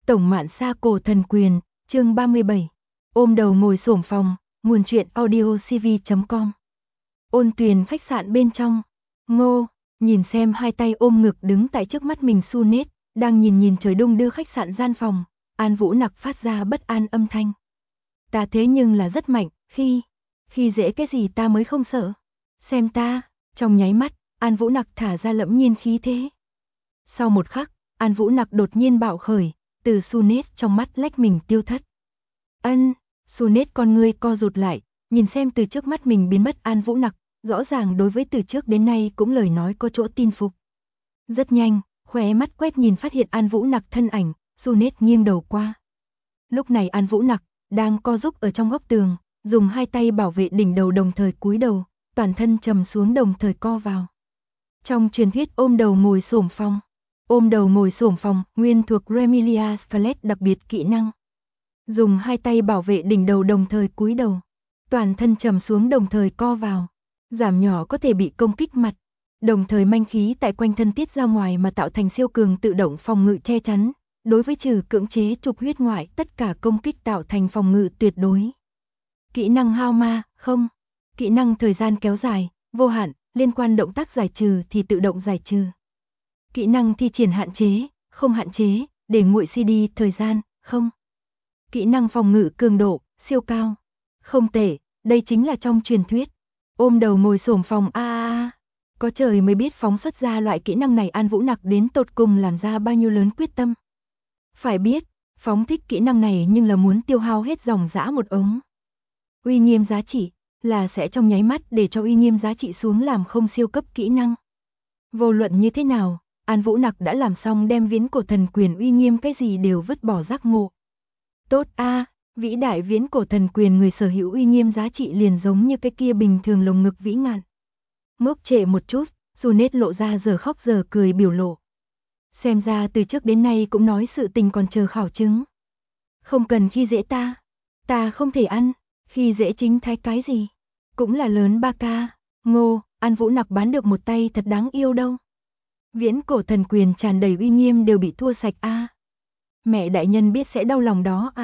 Tổng Mạn Sa Cổ Thần Quyền, chương 37. Ôm đầu ngồi xổm phòng, nguồn truyện audiocv.com. Ôn Tuyền khách sạn bên trong. Ngô, nhìn xem hai tay ôm ngực đứng tại trước mắt mình Sunet, đang nhìn trời đung đưa khách sạn gian phòng, An Vũ Nặc phát ra bất an âm thanh. Ta thế nhưng là rất mạnh, khi dễ cái gì ta mới không sợ. Xem ta, trong nháy mắt, An Vũ Nặc thả ra lẫm nhiên khí thế. Sau một khắc, An Vũ Nặc đột nhiên bạo khởi, từ Sunet trong mắt lách mình tiêu thất. Sunet con ngươi co rụt lại, nhìn xem từ trước mắt mình biến mất An Vũ Nặc, rõ ràng đối với từ trước đến nay cũng lời nói có chỗ tin phục. Rất nhanh, khóe mắt quét nhìn phát hiện An Vũ Nặc thân ảnh, Sunet nghiêng đầu qua. Lúc này An Vũ Nặc đang co giúp ở trong góc tường, dùng hai tay bảo vệ đỉnh đầu đồng thời cúi đầu, toàn thân trầm xuống đồng thời co vào. Trong truyền thuyết ôm đầu ngồi xổm phòng. Ôm đầu ngồi xổm phòng, nguyên thuộc Remilia Scarlet đặc biệt kỹ năng. Dùng hai tay bảo vệ đỉnh đầu đồng thời cúi đầu, toàn thân trầm xuống đồng thời co vào, giảm nhỏ có thể bị công kích mặt, đồng thời manh khí tại quanh thân tiết ra ngoài mà tạo thành siêu cường tự động phòng ngự che chắn, đối với trừ cưỡng chế trục huyết ngoại tất cả công kích tạo thành phòng ngự tuyệt đối. Kỹ năng hao ma, không. Kỹ năng thời gian kéo dài, vô hạn, liên quan động tác giải trừ thì tự động giải trừ. Kỹ năng thi triển hạn chế, không hạn chế, để nguội CD thời gian, không. Kỹ năng phòng ngự cường độ, siêu cao. Không tệ, đây chính là trong truyền thuyết. Ôm đầu ngồi xổm phòng Có trời mới biết phóng xuất ra loại kỹ năng này An Vũ Nặc đến tột cùng làm ra bao nhiêu lớn quyết tâm. Phải biết, phóng thích kỹ năng này nhưng là muốn tiêu hao hết dòng dã một ống. Uy nghiêm giá trị, là sẽ trong nháy mắt để cho uy nghiêm giá trị xuống làm không siêu cấp kỹ năng. Vô luận như thế nào, An Vũ Nặc đã làm xong đem viễn cổ thần quyền uy nghiêm cái gì đều vứt bỏ giác ngộ. Tốt vĩ đại viễn cổ thần quyền người sở hữu uy nghiêm giá trị liền giống như cái kia bình thường lồng ngực vĩ ngạn. Ngốc trệ một chút, Sunet lộ ra giờ khóc giờ cười biểu lộ. Xem ra từ trước đến nay cũng nói sự tình còn chờ khảo chứng. Không cần khi dễ ta không thể ăn, khi dễ chính thái cái gì, cũng là lớn ba ca. Ngô, An Vũ Nặc bán được một tay thật đáng yêu đâu. Viễn cổ thần quyền tràn đầy uy nghiêm đều bị thua sạch Mẹ đại nhân biết sẽ đau lòng đó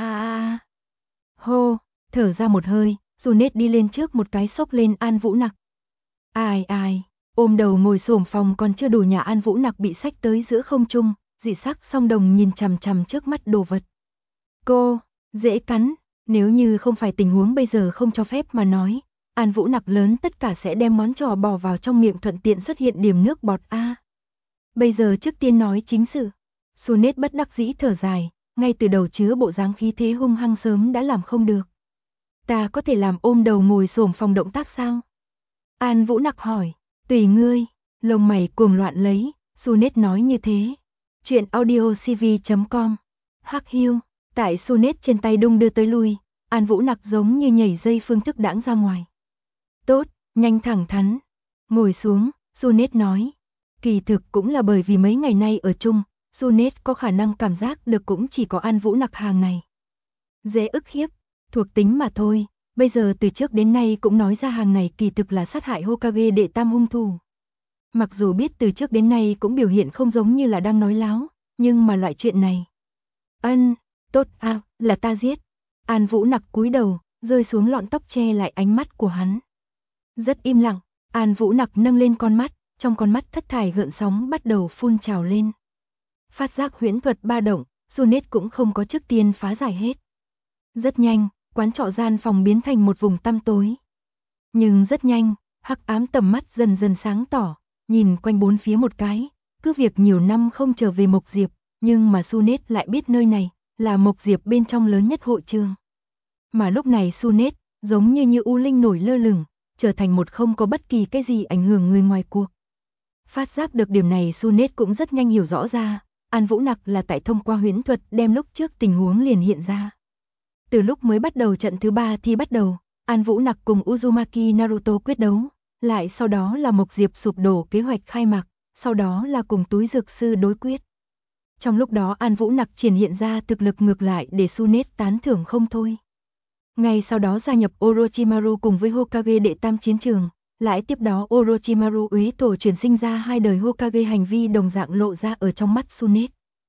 Hô, thở ra một hơi, Sunet đi lên trước một cái xốc lên An Vũ Nặc. Ai, ôm đầu ngồi xổm phòng còn chưa đủ nhà An Vũ Nặc bị xách tới giữa không trung, dị sắc song đồng nhìn chằm chằm trước mắt đồ vật. Cô, dễ cắn, nếu như không phải tình huống bây giờ không cho phép mà nói, An Vũ Nặc lớn tất cả sẽ đem món trò bỏ vào trong miệng thuận tiện xuất hiện điểm nước bọt Bây giờ trước tiên nói chính sự. Sunet bất đắc dĩ thở dài, ngay từ đầu chứa bộ dáng khí thế hung hăng sớm đã làm không được. Ta có thể làm ôm đầu ngồi xổm phòng động tác sao? An Vũ Nặc hỏi, tùy ngươi, lông mày cuồng loạn lấy, Sunet nói như thế. Chuyện audiocv.com. Hắc Hiu, tại Sunet trên tay đung đưa tới lui, An Vũ Nặc giống như nhảy dây phương thức đãng ra ngoài. Tốt, nhanh thẳng thắn. Ngồi xuống, Sunet nói. Kỳ thực cũng là bởi vì mấy ngày nay ở chung, Sunet có khả năng cảm giác được cũng chỉ có An Vũ Nặc hàng này. Dễ ức hiếp, thuộc tính mà thôi, bây giờ từ trước đến nay cũng nói ra hàng này kỳ thực là sát hại Hokage đệ tam hung thủ. Mặc dù biết từ trước đến nay cũng biểu hiện không giống như là đang nói láo, nhưng mà loại chuyện này. Tốt là ta giết. An Vũ Nặc cúi đầu, rơi xuống lọn tóc che lại ánh mắt của hắn. Rất im lặng, An Vũ Nặc nâng lên con mắt, trong con mắt thất thải gợn sóng bắt đầu phun trào lên. Phát giác huyễn thuật ba động, Sunet cũng không có trước tiên phá giải hết. Rất nhanh, quán trọ gian phòng biến thành một vùng tăm tối. Nhưng rất nhanh, hắc ám tầm mắt dần dần sáng tỏ, nhìn quanh bốn phía một cái, cứ việc nhiều năm không trở về Mộc Diệp, nhưng mà Sunet lại biết nơi này là Mộc Diệp bên trong lớn nhất hội trường. Mà lúc này Sunet, giống như u linh nổi lơ lửng, trở thành một không có bất kỳ cái gì ảnh hưởng người ngoài cuộc. Phát giác được điểm này Sunet cũng rất nhanh hiểu rõ ra, An Vũ Nặc là tại thông qua huyễn thuật đem lúc trước tình huống liền hiện ra. Từ lúc mới bắt đầu trận thứ 3 thì bắt đầu, An Vũ Nặc cùng Uzumaki Naruto quyết đấu, lại sau đó là Mộc Diệp sụp đổ kế hoạch khai mạc, sau đó là cùng túi dược sư đối quyết. Trong lúc đó An Vũ Nặc triển hiện ra thực lực ngược lại để Sunet tán thưởng không thôi. Ngay sau đó gia nhập Orochimaru cùng với Hokage đệ tam chiến trường, lại tiếp đó Orochimaru uế tổ chuyển sinh ra hai đời Hokage hành vi đồng dạng lộ ra ở trong mắt Sunet.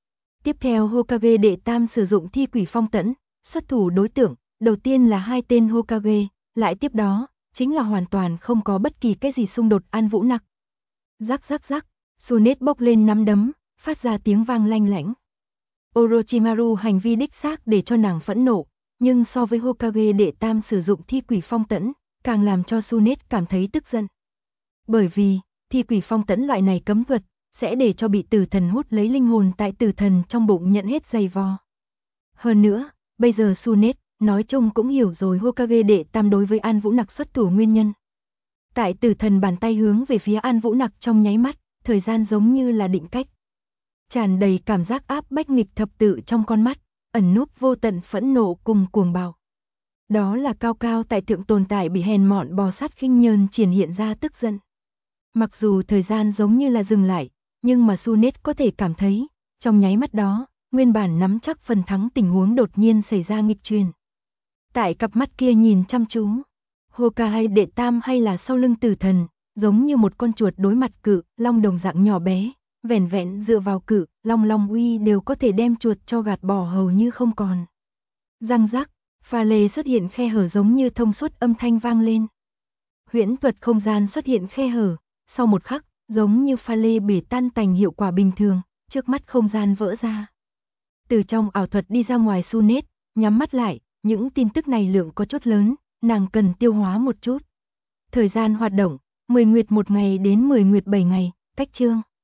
Tiếp theo Hokage đệ tam sử dụng thi quỷ phong tẫn, xuất thủ đối tượng, đầu tiên là 2 tên Hokage, lại tiếp đó, chính là hoàn toàn không có bất kỳ cái gì xung đột An Vũ Nặc. Rắc rắc rắc, Tsunade bốc lên nắm đấm, phát ra tiếng vang lanh lảnh. Orochimaru hành vi đích xác để cho nàng phẫn nộ, nhưng so với Hokage đệ tam sử dụng thi quỷ phong tẫn, càng làm cho Tsunade cảm thấy tức giận. Bởi vì, thi quỷ phong tẫn loại này cấm thuật, sẽ để cho bị tử thần hút lấy linh hồn tại tử thần trong bụng nhận hết dày vò. Hơn nữa, bây giờ Tsunade, nói chung cũng hiểu rồi Hokage đệ tam đối với An Vũ Nặc xuất thủ nguyên nhân. Tại tử thần bàn tay hướng về phía An Vũ Nặc trong nháy mắt, thời gian giống như là định cách. Tràn đầy cảm giác áp bách nghịch thập tự trong con mắt, ẩn núp vô tận phẫn nộ cùng cuồng bạo. Đó là cao cao tại thượng tồn tại bị hèn mọn bò sát khinh nhờn triển hiện ra tức giận. Mặc dù thời gian giống như là dừng lại, nhưng mà Tsunade có thể cảm thấy, trong nháy mắt đó, nguyên bản nắm chắc phần thắng tình huống đột nhiên xảy ra nghịch chuyển. Tại cặp mắt kia nhìn chăm chú, Hokage đệ tam hay là sau lưng tử thần, giống như một con chuột đối mặt cự long đồng dạng nhỏ bé, vẻn vẹn dựa vào cự long uy đều có thể đem chuột cho gạt bỏ hầu như không còn. Răng rắc, pha lê xuất hiện khe hở giống như thông suốt âm thanh vang lên. Huyễn thuật không gian xuất hiện khe hở, sau một khắc, giống như pha lê bể tan tành hiệu quả bình thường, trước mắt không gian vỡ ra. Từ trong ảo thuật đi ra ngoài Tsunade, nhắm mắt lại, những tin tức này lượng có chút lớn, nàng cần tiêu hóa một chút. Thời gian hoạt động, 10 nguyệt 1 ngày đến 10 nguyệt 7 ngày, cách chương.